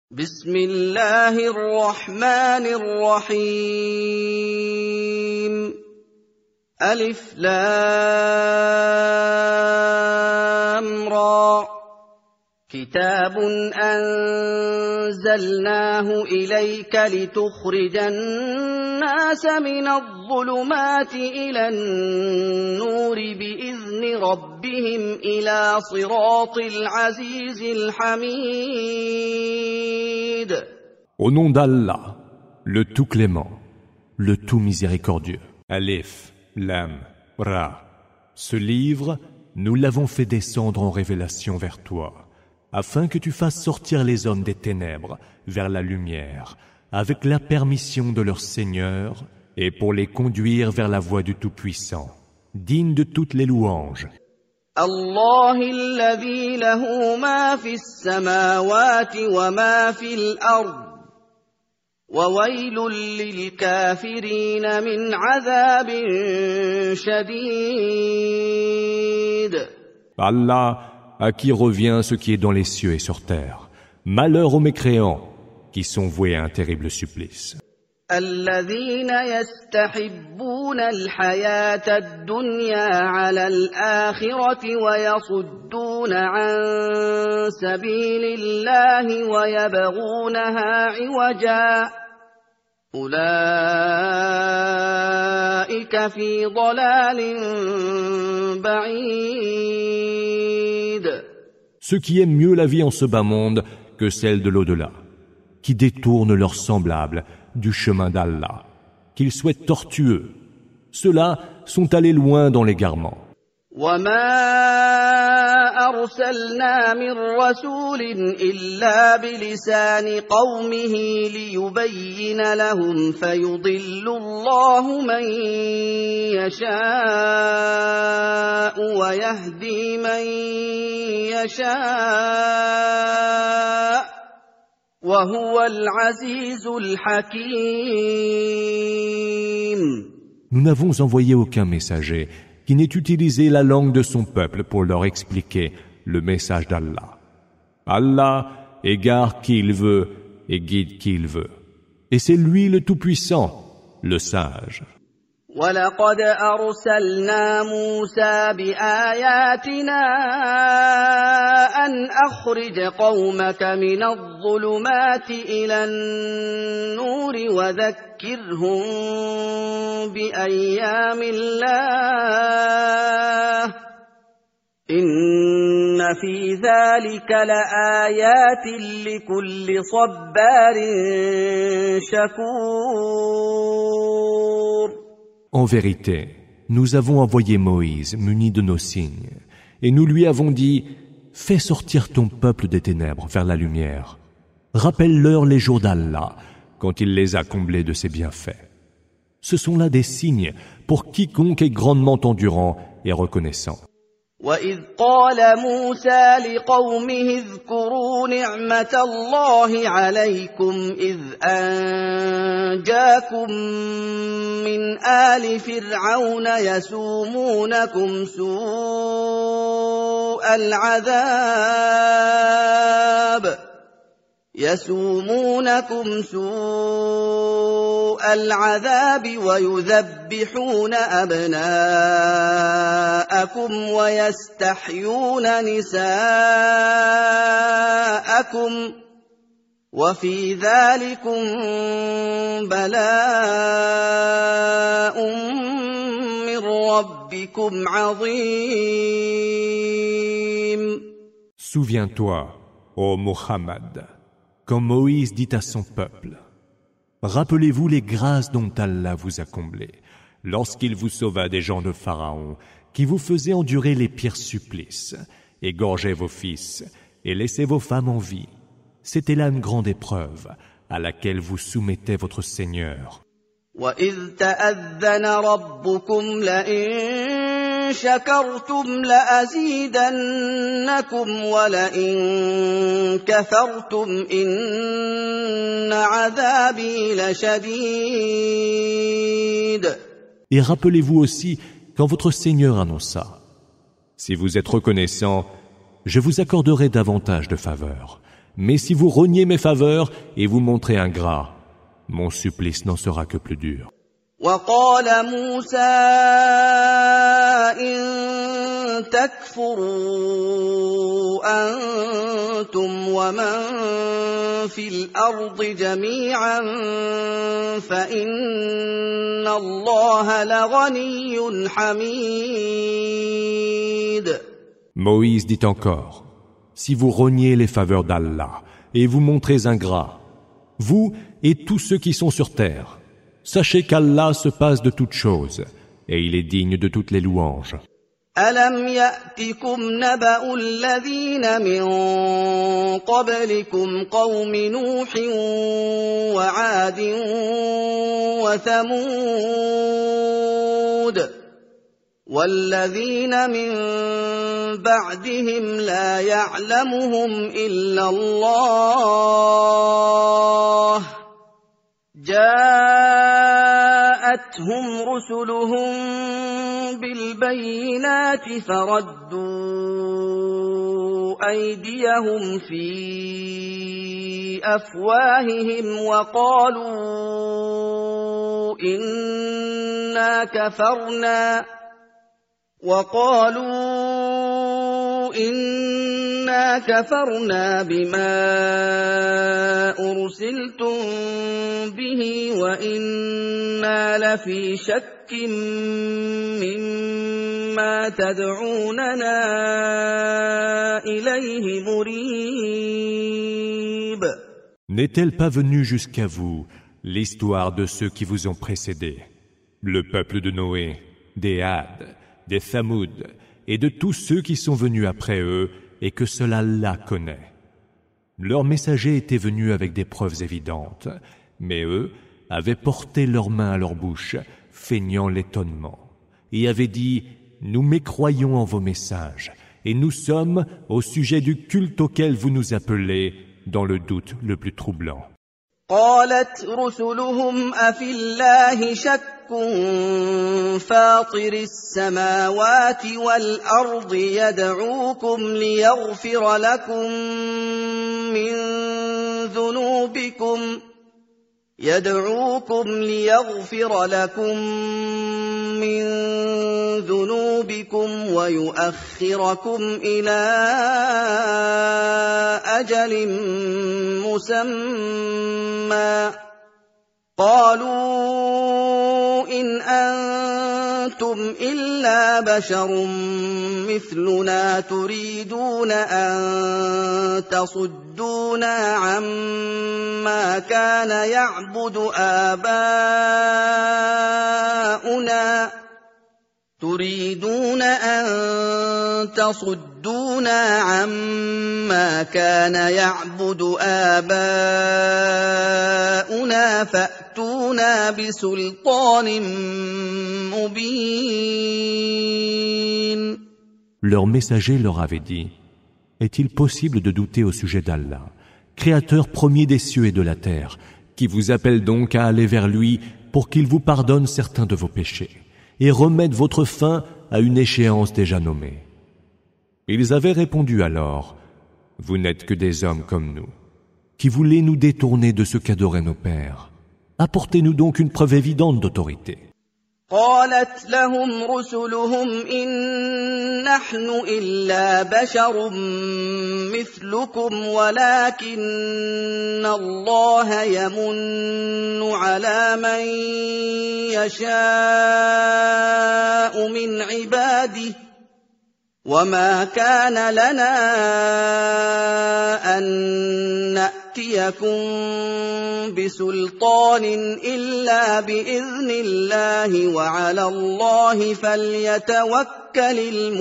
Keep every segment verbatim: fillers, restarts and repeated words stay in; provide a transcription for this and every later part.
بسم الله الرحمن الرحيم ألف لام را كتاب أنزلناه إليك لتخرج الناس من الظلمات إلى النور بإذن ربهم إلى صراط العزيز الحميد. Au nom d'Allah, le tout clément, le tout miséricordieux. Alif, Lam, Ra. Ce livre, nous l'avons fait descendre en révélation vers toi, afin que tu fasses sortir les hommes des ténèbres vers la lumière, avec la permission de leur Seigneur, et pour les conduire vers la voie du Tout-Puissant, digne de toutes les louanges. الله الذي له ما في السماوات وما في الأرض وويل للكافرين من عذاب شديد. Allah, à qui revient ce qui est dans les cieux et sur terre. Malheur aux mécréants qui sont voués à un terrible supplice. الذين يستحبون الحياة الدنيا على الآخرة ويصدون عن سبيل الله ويبغونها عوجا أولئك في ضلال بعيد. Ceux qui aiment mieux la vie en ce bas monde que celle de l'au-delà, qui détournent leurs semblables du chemin d'Allah, qu'ils souhaitent tortueux, ceux-là sont allés loin dans l'égarement. وما أرسلنا من رسول إلا بلسان قومه ليبين لهم فيضل الله من يشاء ويهدي من يشاء وهو العزيز الحكيم. Nous n'avons envoyé aucun messager qui n'ait utilisé la langue de son peuple pour leur expliquer le message d'Allah. Allah égare qui il veut et guide qui il veut. Et c'est lui le Tout-Puissant, le sage. وَلَقَدْ أَرْسَلْنَا مُوسَى بِآيَاتِنَا أَنْ أَخْرِجْ قَوْمَكَ مِنَ الظُّلُمَاتِ إِلَى النُّورِ وَذَكِّرْهُم بِأَيَّامِ اللَّهِ إِنَّ فِي ذَلِكَ لَآيَاتٍ لِكُلِّ صَبَّارٍ شَكُورٍ. En vérité, nous avons envoyé Moïse muni de nos signes, et nous lui avons dit « Fais sortir ton peuple des ténèbres vers la lumière. Rappelle-leur les jours d'Allah, quand il les a comblés de ses bienfaits. Ce sont là des signes pour quiconque est grandement endurant et reconnaissant. » وَإِذْ قَالَ مُوسَى لِقَوْمِهِ اذْكُرُوا نِعْمَةَ اللَّهِ عَلَيْكُمْ إِذْ أَنْجَاكُمْ مِنْ آلِ فِرْعَوْنَ يَسُومُونَكُمْ سُوءَ الْعَذَابِ يَسُومُونَكُمْ سُوءَ الْعَذَابِ وَيُذَبِّحُونَ أَبْنَاءَكُمْ وَيَسْتَحْيُونَ نِسَاءَكُمْ وَفِي ذَلِكُمْ بَلَاءٌ مِّن رَّبِّكُمْ عَظِيمٌ. Souviens-toi, ô Muhammad, quand Moïse dit à son peuple « Rappelez-vous les grâces dont Allah vous a comblés, lorsqu'il vous sauva des gens de Pharaon, qui vous faisaient endurer les pires supplices, égorgeaient vos fils et laissaient vos femmes en vie. C'était là une grande épreuve à laquelle vous soumettez votre Seigneur. » وَإِذْ تَأَذَّنَ رَبُّكُمْ لَئِن شَكَرْتُمْ لَأَزِيدَنَّكُمْ وَلَئِن كَفَرْتُمْ إِنَّ عَذَابِي لَشَدِيدٌ. Et rappelez-vous aussi quand votre Seigneur annonça « Si vous êtes reconnaissants, je vous accorderai davantage de faveurs. Mais si vous reniez mes faveurs et vous montrez ingrat, mon supplice n'en sera que plus dur. وقال موسى إن تكفروا أنتم ومن في الأرض جميعا فإن الله لغني حميد. Moïse dit encore, si vous reniez les faveurs d'Allah et vous montrez ingrat, vous et tous ceux qui sont sur terre, sachez qu'Allah se passe de toutes choses et il est digne de toutes les louanges. ألم يأتكم نبأ الذين من قبلكم قوم نوح وعاد وثمود والذين من بعدهم لا يعلمهم إلا الله جاءتهم رسلهم بالبينات فردوا أيديهم في أفواههم وقالوا إنا كفرنا وقالوا إنا كفرنا بما أرسلتم به وإنا لفي شك مما تدعوننا إليه مريب. N'est-elle pas venue jusqu'à vous l'histoire de ceux qui vous ont précédés, le peuple de Noé, des Had, des Thamoud et de tous ceux qui sont venus après eux et que seul Allah connaît. Leurs messagers étaient venus avec des preuves évidentes, mais eux avaient porté leurs mains à leur bouche, feignant l'étonnement, et avaient dit « Nous mécroyons en vos messages, et nous sommes au sujet du culte auquel vous nous appelez dans le doute le plus troublant. » قالت رسلهم أفي الله شك فاطر السماوات والأرض يدعوكم ليغفر لكم من ذنوبكم يدعوكم ليغفر لكم من ذنوبكم ويؤخركم إلى أجل مسمى قالوا إن أنتم إلا بشر مثلنا تريدون أن تصدونا عما كان يعبد آباؤنا تريدون أن تصدونا عما كان يعبد آباؤنا فأتونا بسلطان مبين. Leur messager leur avait dit, est-il possible de douter au sujet d'Allah, créateur premier des cieux et de la terre, qui vous appelle donc à aller vers lui pour qu'il vous pardonne certains de vos péchés et remette votre fin à une échéance déjà nommée. Ils avaient répondu alors, vous n'êtes que des hommes comme nous, qui voulez nous détourner de ce qu'adoraient nos pères. Apportez-nous donc une preuve évidente d'autorité. قالت لهم رسلهم إن نحن إلا بشر مثلكم ولكن الله يمن على من يشاء من عباده وما كان لنا أن نأتيكم بسلطان إلا بإذن الله وعلى الله فليتوكل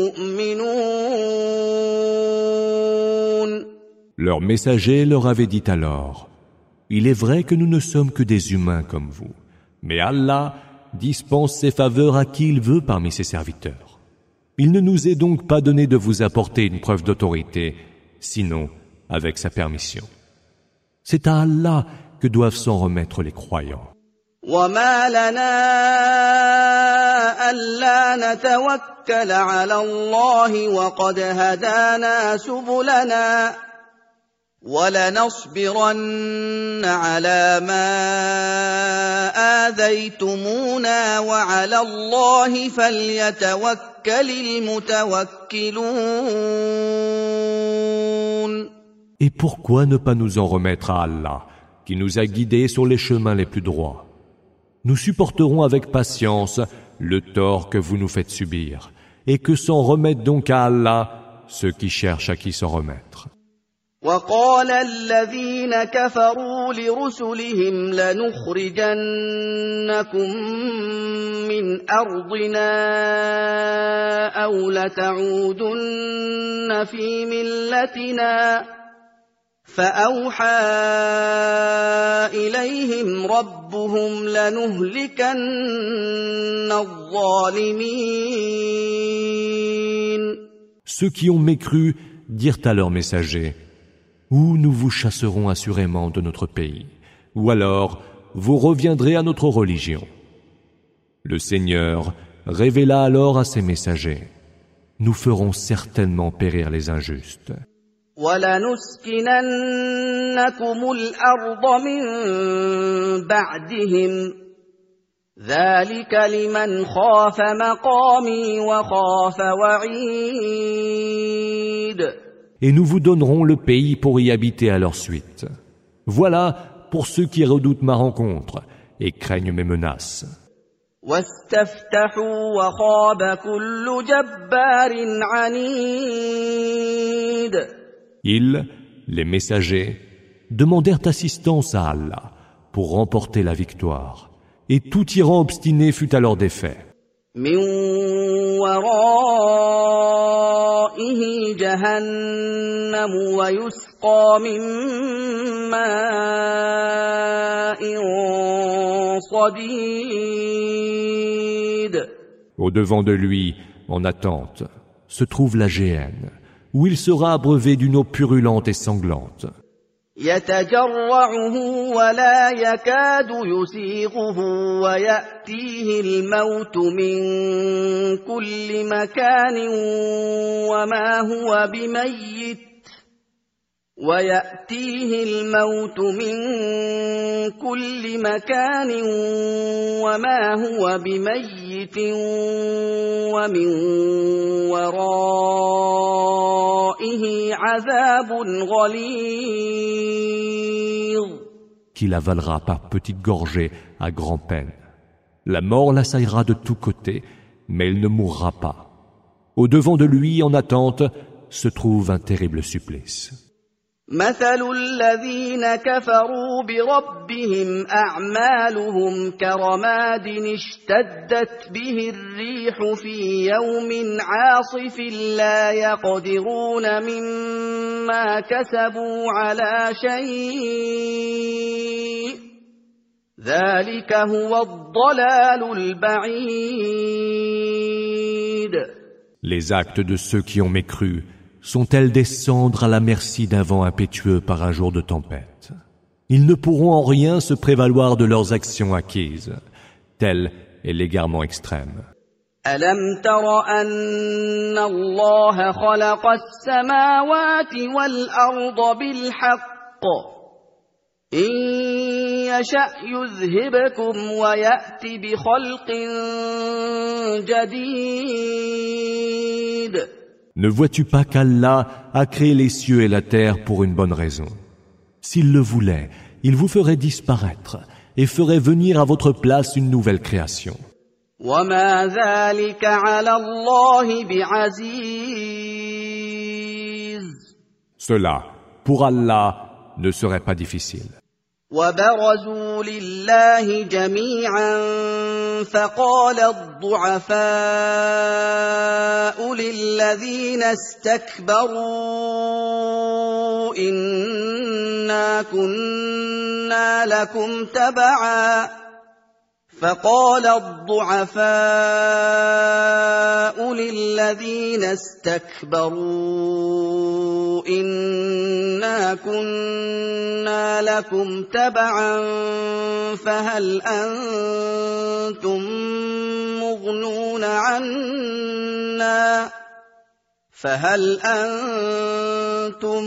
المؤمنون. Leur messager leur avait dit alors, il est vrai que nous ne sommes que des humains comme vous, mais Allah dispense ses faveurs à qui il veut parmi ses serviteurs. Il ne nous est donc pas donné de vous apporter une preuve d'autorité, sinon avec sa permission. C'est à Allah que doivent s'en remettre les croyants. وما لنا ألا نتوكل على الله وقد هدانا سبلنا وَلَنَصْبِرَنَّ عَلَىٰ مَا آذَيْتُمُونَا وَعَلَى اللَّهِ فَلْيَتَوَكَّلِ الْمُتَوَكِّلُونَ. Et pourquoi ne pas nous en remettre à Allah, qui nous a guidés sur les chemins les plus droits? Nous supporterons avec patience le tort que vous nous faites subir, et que s'en remettent donc à Allah ceux qui cherchent à qui s'en remettre. وَقَالَ الَّذِينَ كَفَرُوا لِرُسُلِهِمْ لَنُخْرِجَنَّكُم مِّنْ أَرْضِنَا أَوْ لَتَعُودُنَّ فِي مِلَّتِنَا فَأَوْحَىٰ إِلَيْهِمْ رَبُّهُمْ لَنُهْلِكَنَّ الظَّالِمِينَ. Ceux qui ont mécru dirent à leurs messagers: ou nous vous chasserons assurément de notre pays, ou alors vous reviendrez à notre religion. Le Seigneur révéla alors à ses messagers: nous ferons certainement périr les injustes. وَلَنُسْكِنَنَّكُمُ الْأَرْضَ مِن بَعْدِهِمْ ذَلِكَ لِمَنْ خَافَ مَقَامِي وَخَافَ وَعِيدِ. Et nous vous donnerons le pays pour y habiter à leur suite. Voilà pour ceux qui redoutent ma rencontre et craignent mes menaces. وَاسْتَفْتَحُوا وَخَابَ كُلُّ جَبَّارٍ عَنِيدٍ. Ils, les messagers, demandèrent assistance à Allah pour remporter la victoire, et tout tyran obstiné fut alors défait. مِّن وَرَائِهِ جَهَنَّمُ وَيُسْقَىٰ مِن مَّاءٍ صَدِيدٍ. Au-devant de lui, en attente, se trouve la géhenne, où il sera abreuvé d'une eau purulente et sanglante. يَتَجَرَّعُهُ وَلَا يَكَادُ يُسِيغُهُ وَيَأْتِيهِ الْمَوْتُ مِن كُلِّ مَكَانٍ وَمَا هُوَ بِمَيِّتٍ وَيَأْتِيهِ الْمَوْتُ مِن كُلِّ مَكَانٍ وَمَا هُوَ بِمَيِّتٍ وَمِن وَرَائِهِ عَذَابٌ غَلِيظٌ. Qu'il avalera par petites gorgées à grand-peine. La mort l'assaillera de tous côtés, mais il ne mourra pas. Au-devant de lui, en attente, se trouve un terrible supplice. مَثَلُ الَّذِينَ كَفَرُوا بِرَبِّهِمْ أَعْمَالُهُمْ كَرَمَادٍ اشْتَدَّتْ بِهِ الرِّيحُ فِي يَوْمٍ عَاصِفٍ لَّا يَقْدِرُونَ مِمَّا كَسَبُوا عَلَىٰ شَيْءٍ ذَلِكَ هُوَ الضَّلَالُ الْبَعِيدُ. Les actes de ceux qui ont mécru sont-elles des cendres à la merci d'un vent impétueux par un jour de tempête? Ils ne pourront en rien se prévaloir de leurs actions acquises. Tel est l'égarement extrême. أَلَمْ تَرَ أَنَّ اللَّهَ خَلَقَ السَّمَاوَاتِ وَالْأَرْضَ بِالْحَقِّ إِن يَشَأْ يُذْهِبْكُمْ وَيَأْتِ بِخَلْقٍ جَدِيدٍ. Ne vois-tu pas qu'Allah a créé les cieux et la terre pour une bonne raison? S'il le voulait, il vous ferait disparaître et ferait venir à votre place une nouvelle création. وَمَا ذَلِكَ عَلَى اللَّهِ بِعَزِيزٍ. Cela, pour Allah, ne serait pas difficile. وَبَرَزُوا لِلَّهِ جَمِيعًا فَقَالَ الضُّعَفَاءُ لِلَّذِينَ اسْتَكْبَرُوا إِنَّا كُنَّا لَكُمْ تَبَعًا فَقَالَ الضُّعَفَاءُ لِلَّذِينَ اسْتَكْبَرُوا إِنَّا كُنَّا لَكُمْ تَبَعًا فَهَلْ أَنتُم مُّغْنُونَ عَنَّا فهل أنتم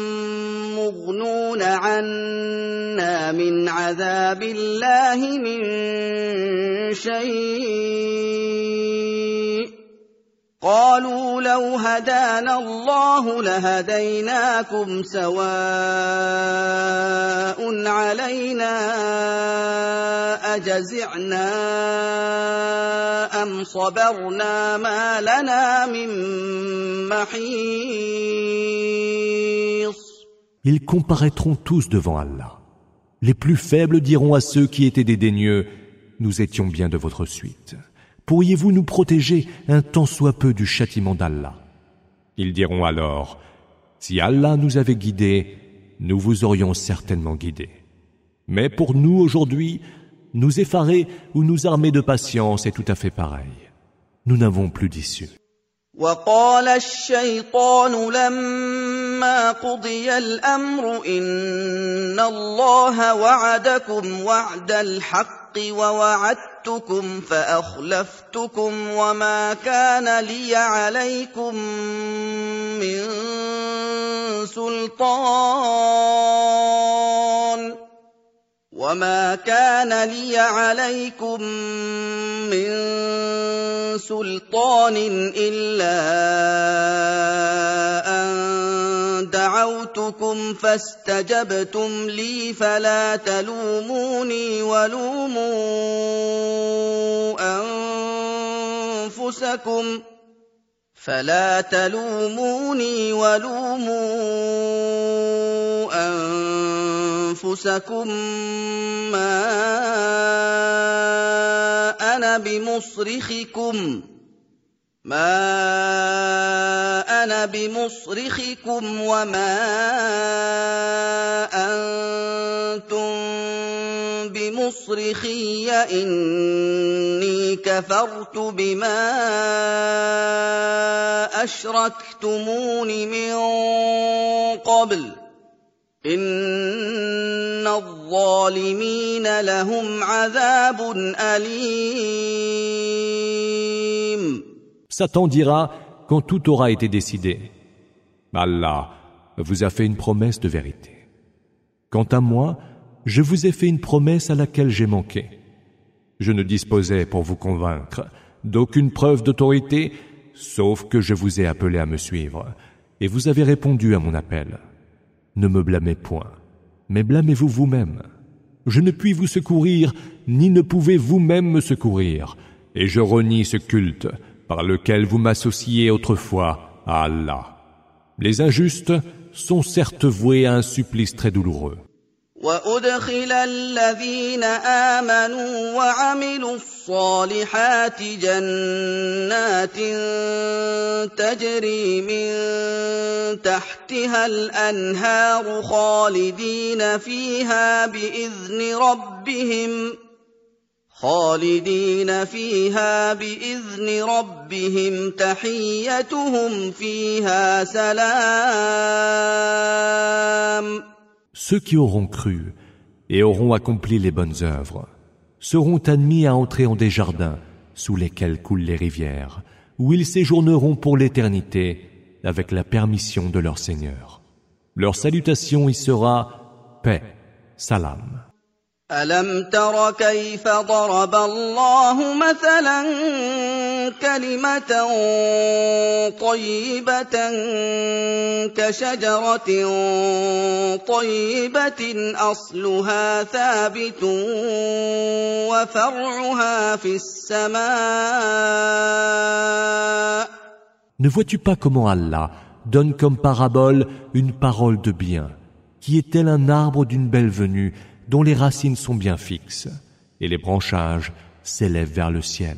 مغنون عنا من عذاب الله من شيء قالوا لو هدانا الله لهديناكم سواء علينا أجزعنا أم صبرنا ما لنا من محيص. Ils comparaîtront tous devant Allah. Les plus faibles diront à ceux qui étaient dédaigneux, nous étions bien de votre suite. Pourriez-vous nous protéger un tant soit peu du châtiment d'Allah? Ils diront alors, si Allah nous avait guidés, nous vous aurions certainement guidés. Mais pour nous aujourd'hui, nous effarer ou nous armer de patience est tout à fait pareil. Nous n'avons plus d'issue. وقال الشيطان لما قضي الأمر إن الله وعدكم وعد الحق ووعدتكم فأخلفتكم وما كان لي عليكم من سلطان وما كان لي عليكم من سلطان إلا أن دعوتكم فاستجبتم لي فلا تلوموني ولوموا أنفسكم فلا تلوموني ولوموا أنفسكم ما أنا بمصرخكم ما أنا بمصرخكم وما أنتم بمصرخي إني كفرت بما أشركتمون من قبل إن الظالمين لهم عذاب أليم. Satan dira quand tout aura été décidé, Allah vous a fait une promesse de vérité. Quant à moi, je vous ai fait une promesse à laquelle j'ai manqué. Je ne disposais pour vous convaincre d'aucune preuve d'autorité, sauf que je vous ai appelé à me suivre, et vous avez répondu à mon appel. Ne me blâmez point, mais blâmez-vous vous-même. Je ne puis vous secourir, ni ne pouvez vous-même me secourir, et je renie ce culte par lequel vous m'associez autrefois à Allah. Les injustes sont certes voués à un supplice très douloureux. وأدخل الذين آمنوا وعملوا الصالحات جنات تجري من تحتها الأنهار خالدين فيها بإذن ربهم خالدين فيها بإذن ربهم تحيتهم فيها سلام. Ceux qui auront cru et auront accompli les bonnes œuvres seront admis à entrer en des jardins sous lesquels coulent les rivières, où ils séjourneront pour l'éternité avec la permission de leur Seigneur. Leur salutation y sera paix, salam. ألم تر كيف ضرب الله مثلا كلمة طيبة كشجرة طيبة أصلها ثابت وفرعها في السماء. Ne vois-tu pas comment Allah donne comme parabole une parole de bien, qui est tel un arbre d'une belle venue, dont les racines sont bien fixes, et les branchages s'élèvent vers le ciel.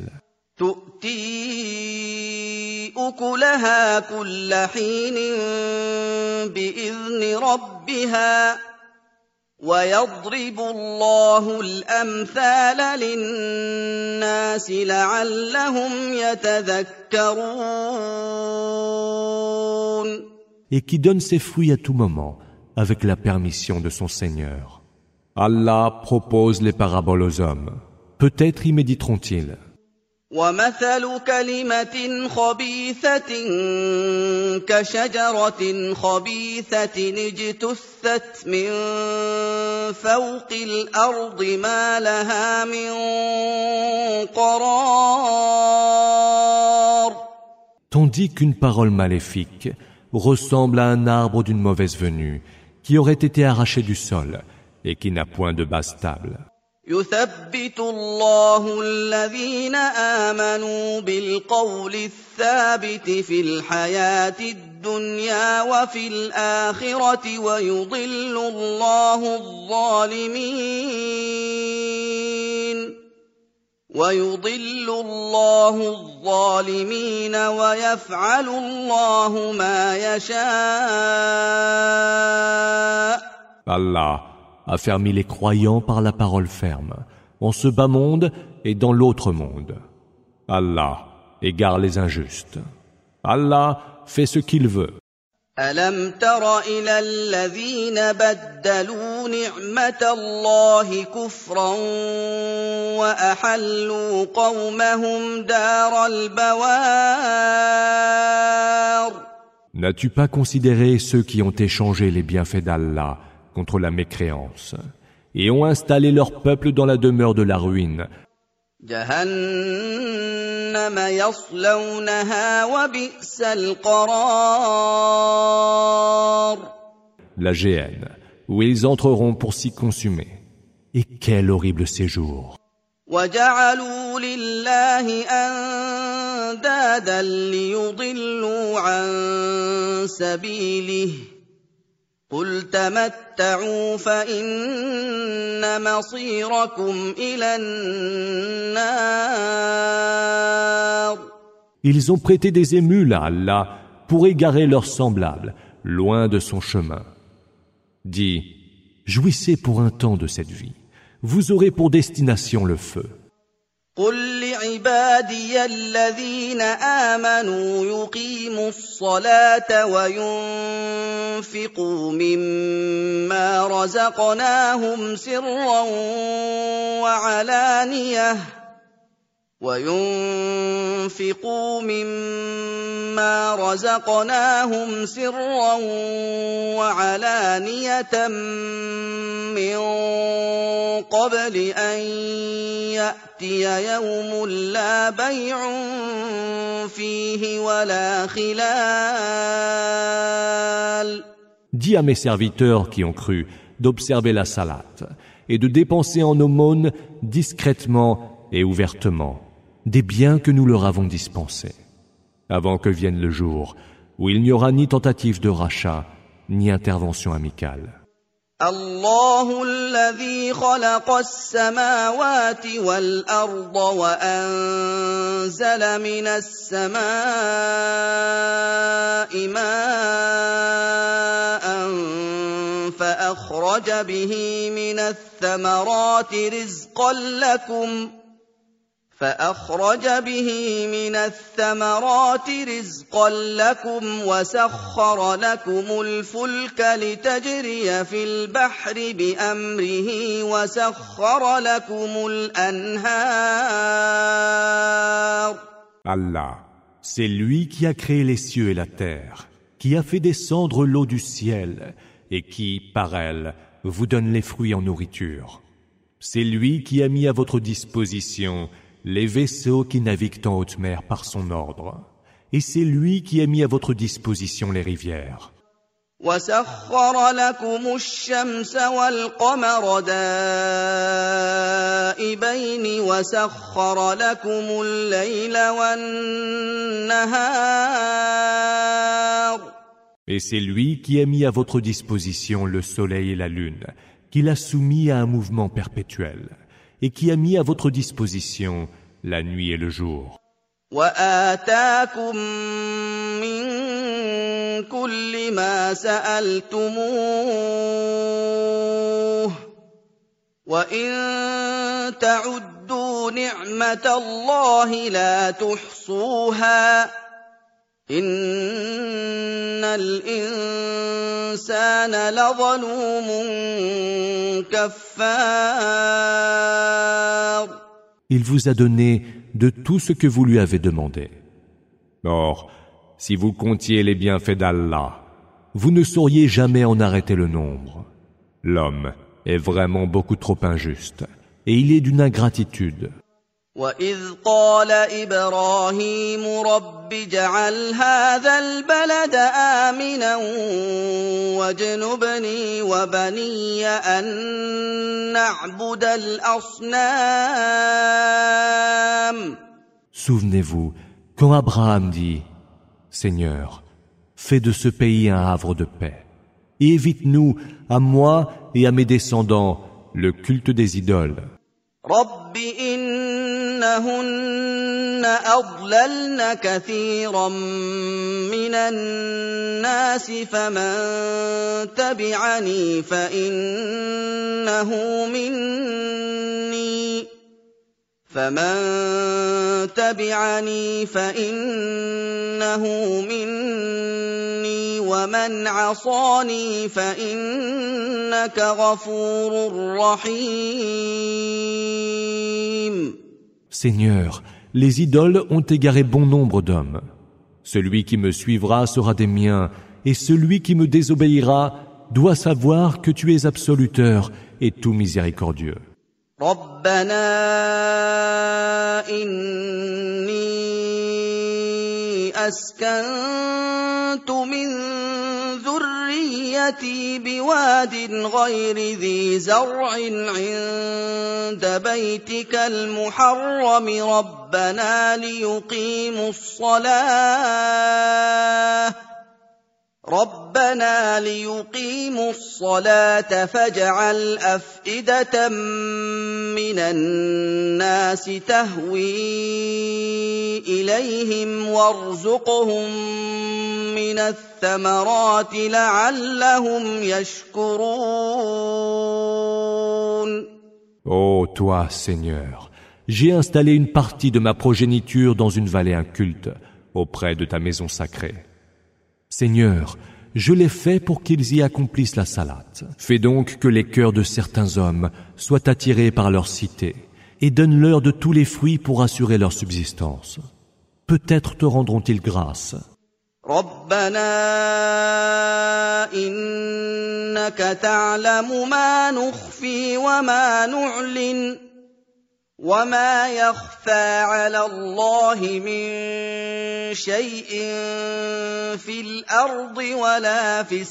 تؤتي أكلها كل حين بإذن ربها ويضرب الله الأمثال للناس لعلهم يتذكرون. Et qui donne ses fruits à tout moment, avec la permission de son Seigneur. Allah propose les paraboles aux hommes. Peut-être y méditeront-ils. ومثل كلمة خبيثة كشجرة خبيثة اجتثت من فوق الأرض ما لها من قرار. Tandis qu'une parole maléfique ressemble à un arbre d'une mauvaise venue qui aurait été arraché du sol et qui n'a point de base stable. يثبت الله الذين آمنوا بالقول الثابت في الحياة الدنيا وفي الآخرة ويضل الله الظالمين ويضل الله الظالمين ويفعل الله ما يشاء. Allah a fermi les croyants par la parole ferme, en ce bas monde et dans l'autre monde. Allah égare les injustes. Allah fait ce qu'il veut. ألم تر إلى الذين بدلوا نعمة الله كفرا وأحلوا قومهم دار البوار. N'as-tu pas considéré ceux qui ont échangé les bienfaits d'Allah contre la mécréance et ont installé leur peuple dans la demeure de la ruine? جهنم يصلونها وبئس القرار. La géhenne, où ils entreront pour s'y consumer. Et quel horrible séjour! وجعلوا لله أندادا ليضلوا عن سبيله قل تمتعوا فإن مصيركم إلى النار. Ils ont prêté des émules à Allah pour égarer leurs semblables, loin de son chemin. Dis, jouissez pour un temps de cette vie. Vous aurez pour destination le feu. قل لعبادي الذين آمنوا يقيموا الصلاة وينفقوا مما رزقناهم سرا وعلانية وينفقوا مما رزقناهم سرا وعلانية من قبل أن يأتي يوم لا بيع فيه ولا خلال. Dis à mes serviteurs qui ont cru d'observer la salate et de dépenser en aumône discrètement et ouvertement des biens que nous leur avons dispensés, avant que vienne le jour où il n'y aura ni tentative de rachat, ni intervention amicale. الله الذي خلق السماوات والأرض وأنزل من السماء ماء فأخرج به من الثمرات رزقا لكم فأخرج به من الثمرات رزقا لكم وسخر لكم الفلك لتجري في البحر بأمره وسخر لكم الأنهار. Allah, c'est lui qui a créé les cieux et la terre, qui a fait descendre l'eau du ciel et qui, par elle, vous donne les fruits en nourriture. C'est lui qui a mis à votre disposition les vaisseaux qui naviguent en haute mer par son ordre. Et c'est lui qui a mis à votre disposition les rivières. وَسَخَّرَ لَكُمُ الشَّمْسَ وَالْقَمَرَ دَائِبَيْنِ وَسَخَّرَ لَكُمُ اللَّيْلَ وَالنَّهَارَ. Et c'est lui qui a mis à votre disposition le soleil et la lune, qu'il a soumis à un mouvement perpétuel, et qui a mis à votre disposition la nuit et le jour. وَآتَاكُم مِّن كُلِّ مَا سَأَلْتُمُوهُ وَإِن تَعُدُّوا نِعْمَةَ اللَّهِ لَا تُحْصُوهَا إِنَّ الْإِنسَانَ لَظَلُومٌ كَفَّارٌ. Il vous a donné de tout ce que vous lui avez demandé. Or, si vous comptiez les bienfaits d'Allah, vous ne sauriez jamais en arrêter le nombre. L'homme est vraiment beaucoup trop injuste, et il est d'une ingratitude. وَإِذْ قَالَ إِبْرَاهِيمُ رَبِّ اجْعَلْ هَٰذَا الْبَلَدَ آمِنًا وَاجْنُبْنِي وَبَنِيَّ أَن نَّعْبُدَ الْأَصْنَامَ. Souvenez-vous, quand Abraham dit « Seigneur, fais de ce pays un havre de paix, et évite-nous, à moi et à mes descendants, le culte des idoles. » رَبِّ إِنَّهُنَّ أَضْلَلْنَ كَثِيرًا مِّنَ النَّاسِ فَمَن تَبِعَنِي فَإِنَّهُ مِنِّي فَمَن تَبِعَنِي فَإِنَّهُ مِنِّي وَمَنْ عَصَانِي فَإِنَّكَ غَفُورٌ رَّحِيمٌ. Seigneur, les idoles ont égaré bon nombre d'hommes. Celui qui me suivra sera des miens, et celui qui me désobéira doit savoir que tu es absoluteur et tout miséricordieux. رَبَّنَا إِنِّي أَسْكَنتُ مِن ذُرِّيَّتِي بِوَادٍ غَيْرِ ذِي زَرْعٍ عِندَ بَيْتِكَ الْمُحَرَّمِ رَبَّنَا لِيُقِيمُوا الصَّلَاةَ رَبَّنَا لِيُقِيمُوا الصَّلَاةَ فَاجْعَلْ أَفْئِدَةً مِّنَ النَّاسِ تَهْوِي إِلَيْهِمْ وَارْزُقْهُم مِّنَ الثَّمَرَاتِ لَعَلَّهُمْ يَشْكُرُونَ. Ô toi, Seigneur, j'ai installé une partie de ma progéniture dans une vallée inculte, auprès de ta maison sacrée. Seigneur, je l'ai fait pour qu'ils y accomplissent la salate. Fais donc que les cœurs de certains hommes soient attirés par leur cité et donne-leur de tous les fruits pour assurer leur subsistance. Peut-être te rendront-ils grâce. رَبَّنَا إِنَّكَ تَعْلَمُ مَا نُخْفِي وَمَا نُعْلِنُ وَمَا يَخْفَىٰ عَلَى اللَّهِ مِن شَيْءٍ فِي الْأَرْضِ وَلَا فِي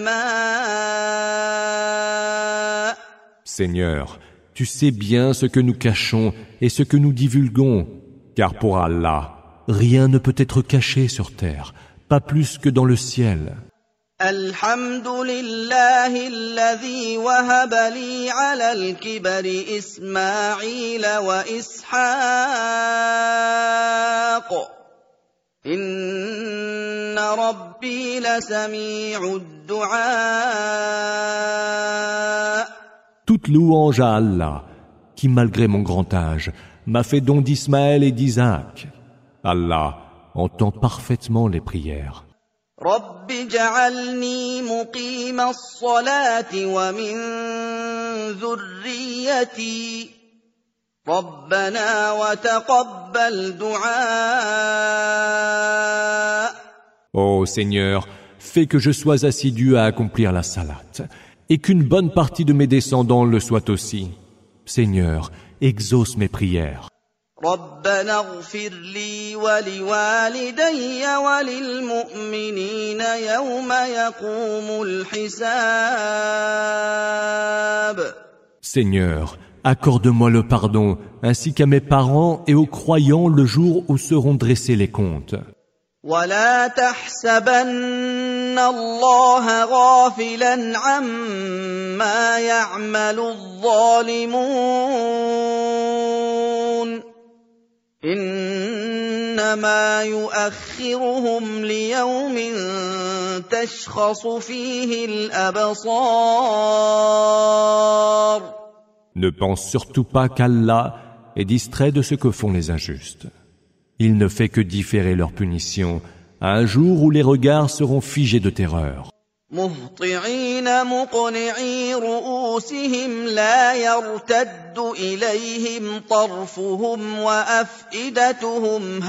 السَّمَاءِ. Seigneur, tu sais bien ce que nous cachons et ce que nous divulguons, car pour Allah, rien ne peut être caché sur terre, pas plus que dans le ciel. الحمد لله الذي وهب لي على الكبر إسماعيل وإسحاق إن ربي لسميع الدعاء. Toute louange à Allah, qui malgré mon grand âge, m'a fait don d'Ismaël et d'Isaac. Allah entend parfaitement les prières. رَبِّ اجْعَلْنِي مُقِيمَ الصَّلَاةِ وَمِن ذُرِّيَّتِي رَبَّنَا وَتَقَبَّلْ دُعَاءِ. Ô Seigneur, fais que je sois assidu à accomplir la salate, et qu'une bonne partie de mes descendants le soient aussi. Seigneur, exauce mes prières. رَبَّنَا اغْفِرْ لِي وَلِوَالِدَيَّ وَلِلْمُؤْمِنِينَ يَوْمَ يَقُومُ الْحِسَابُ. Seigneur, accorde-moi le pardon, ainsi qu'à mes parents et aux croyants le jour où seront dressés les comptes. وَلَا تَحْسَبَنَّ اللَّهَ غَافِلًا عَمَّا يَعْمَلُ الظَّالِمُونَ إِنَّمَا يُؤَخِّرُهُمْ لِيَوْمٍ تَشْخَصُ فِيهِ الْأَبْصَارُ. Ne pense surtout pas qu'Allah est distrait de ce que font les injustes. Il ne fait que différer leur punition à un jour où les regards seront figés de terreur. مهطعين مقنعي رؤوسهم لا يرتد إليهم طرفهم وأفئدتهم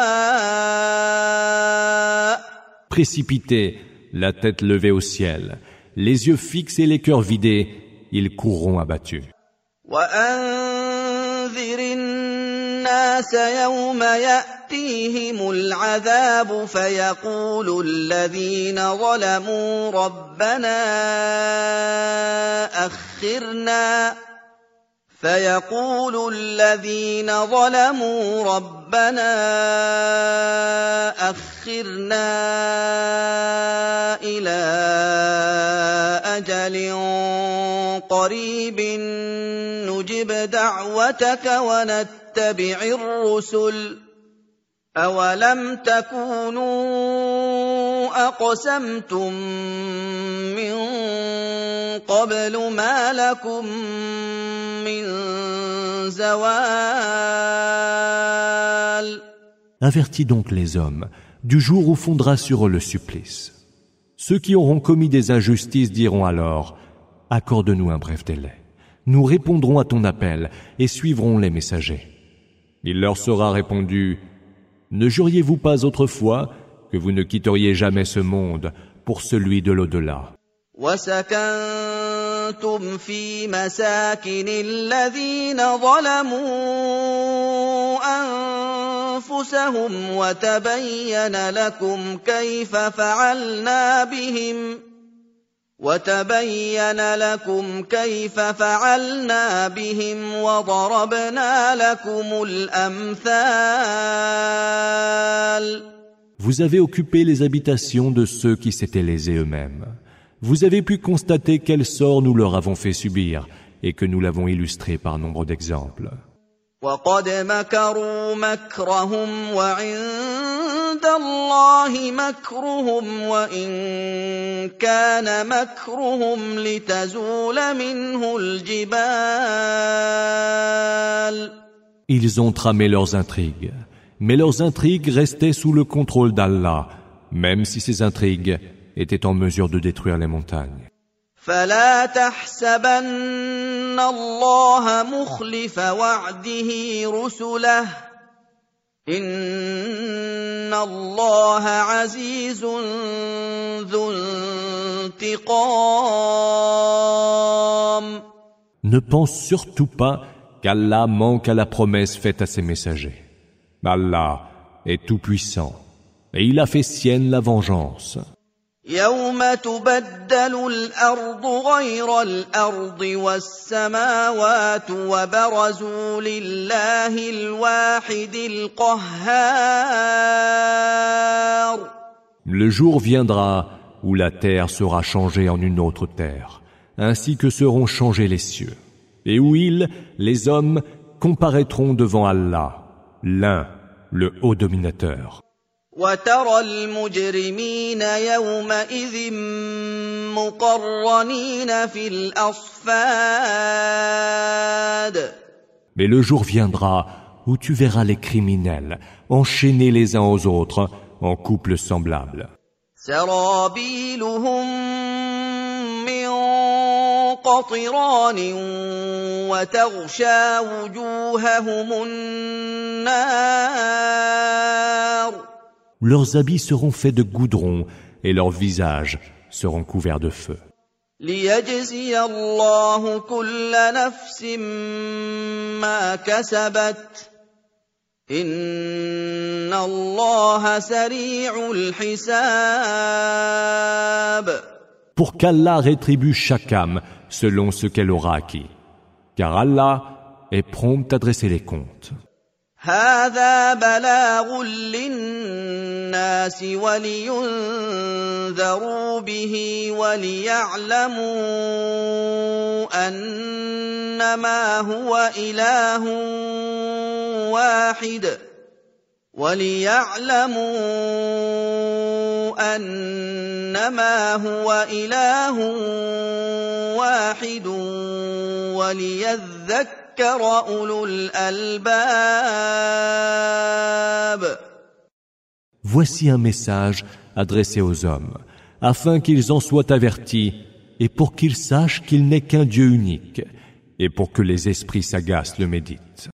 هواء. Précipités, la tête levée au ciel, les yeux fixes et les cœurs vidés, ils courront abattus. وأنذر الناس يوم يأتيهم العذاب فيقول الذين ظلموا ربنا أخرنا فيقول الذين ظلموا ربنا أخرنا إلى أجل قريب نجب دعوتك ونتبع الرسل أولم تكونوا أقسمتم من قبل ما لكم من زوال. Avertis donc les hommes du jour où fondera sur eux le supplice. Ceux qui auront commis des injustices diront alors « Accorde-nous un bref délai. Nous répondrons à ton appel et suivrons les messagers. » Il leur sera répondu « Ne juriez-vous pas autrefois que vous ne quitteriez jamais ce monde pour celui de l'au-delà ?» وَسَكَنْتُمْ فِي مَسَاكِنِ الَّذِينَ ظَلَمُوا أَنفُسَهُمْ وَتَبَيَّنَ لَكُمْ كَيْفَ فَعَلْنَا بِهِمْ وَتَبَيَّنَ لَكُمْ كَيْفَ فَعَلْنَا بِهِمْ وَضَرَبْنَا لَكُمُ الْأَمْثَالَ. Vous avez occupé les habitations de ceux qui s'étaient lésés eux-mêmes. Vous avez pu constater quel sort nous leur avons fait subir et que nous l'avons illustré par nombre d'exemples. وَقَدْ مَكَرُوا مَكْرَهُمْ وَعِندَ اللَّهِ مَكْرُهُمْ وَإِن كَانَ مَكْرُهُمْ لِتَزُولَ مِنْهُ الْجِبَالُ. Ils ont tramé leurs intrigues, mais leurs intrigues restaient sous le contrôle d'Allah, même si ces intrigues étaient en mesure de détruire les montagnes. فلا تحسبن الله مخلف وعده رسله إن الله عزيز ذو انتقام. Ne pense surtout pas qu'Allah manque à la promesse faite à ses messagers. Allah est tout-puissant et il a fait sienne la vengeance. يوم تبدل الأرض غير الأرض والسماوات وبرزوا لله الواحد القهار. Le jour viendra où la terre sera changée en une autre terre, ainsi que seront changés les cieux, et où ils, les hommes, comparaîtront devant Allah, l'un, le haut dominateur. وترى المجرمين يومئذ مقرنين في الأصفاد. Mais le jour viendra où tu verras les criminels enchaînés les uns aux autres en couples semblables. سرابيلهم من قطران وتغشى وجوههم النار. Leurs habits seront faits de goudron et leurs visages seront couverts de feu. ليجزي الله كل نفس ما كسبت إن الله سريع الحساب. Pour qu'Allah rétribue chaque âme selon ce qu'elle aura acquis, car Allah est prompt à dresser les comptes. هذا بلاغ للناس ولينذروا به وليعلموا أنما هو إله واحد وليعلموا أنما هو إله واحد وليذكر Voici un message adressé aux hommes, afin qu'ils en soient avertis, et pour qu'ils sachent qu'il n'est qu'un Dieu unique, et pour que les esprits sagaces le méditent.